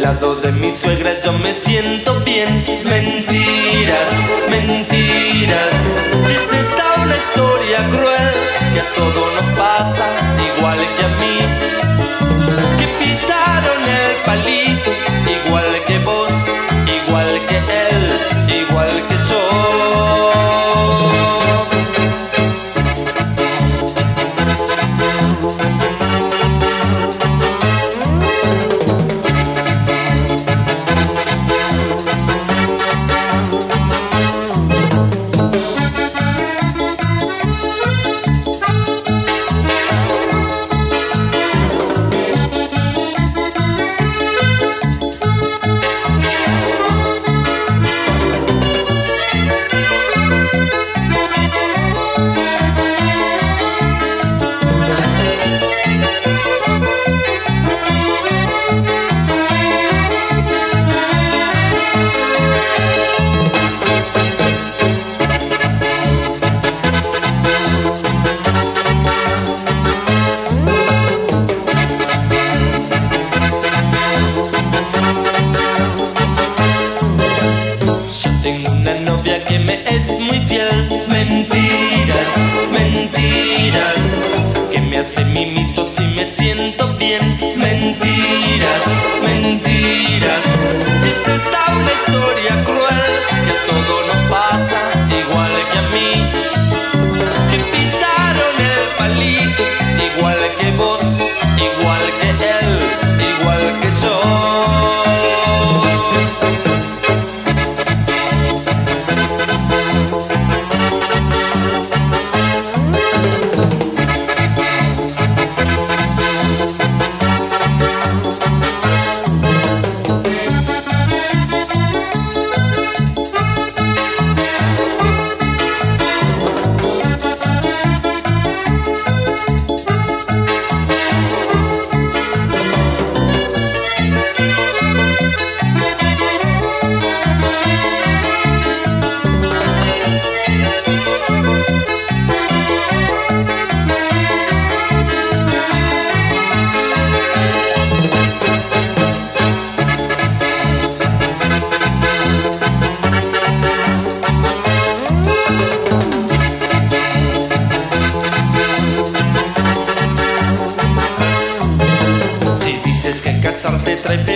lado de mi suegra yo me siento bien. Mentiras, mentiras. Es esta una historia cruel que a todos nos pasa, igual que a mí, que pisaron el palito, igual que vos, igual que él, igual que yo. Que me es muy fiel. Mentiras, mentiras, que me hace mimitos y me siento bien. Mentiras, mentiras. Es esta una historia cruel que a todos nos pasa, igual que a mí, que pisaron el palito, igual que vos, igual que él, igual que yo. Casarte trae